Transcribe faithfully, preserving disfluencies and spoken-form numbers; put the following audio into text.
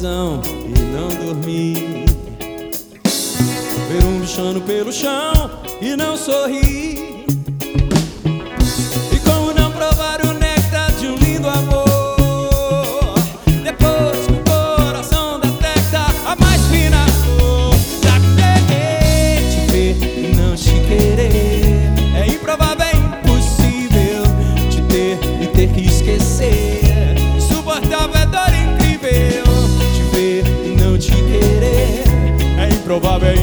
televisão e não dormir, ver um bichano pelo chão e não sorrir, e como não provar o néctar de um lindo amor, depois que o coração detecta a mais fina dor. Já peguei te ver e não te querer, é improvável, é impossível te ter e ter que esquecer. Insuportável, é dor incrível te ver e não te querer, é improvável,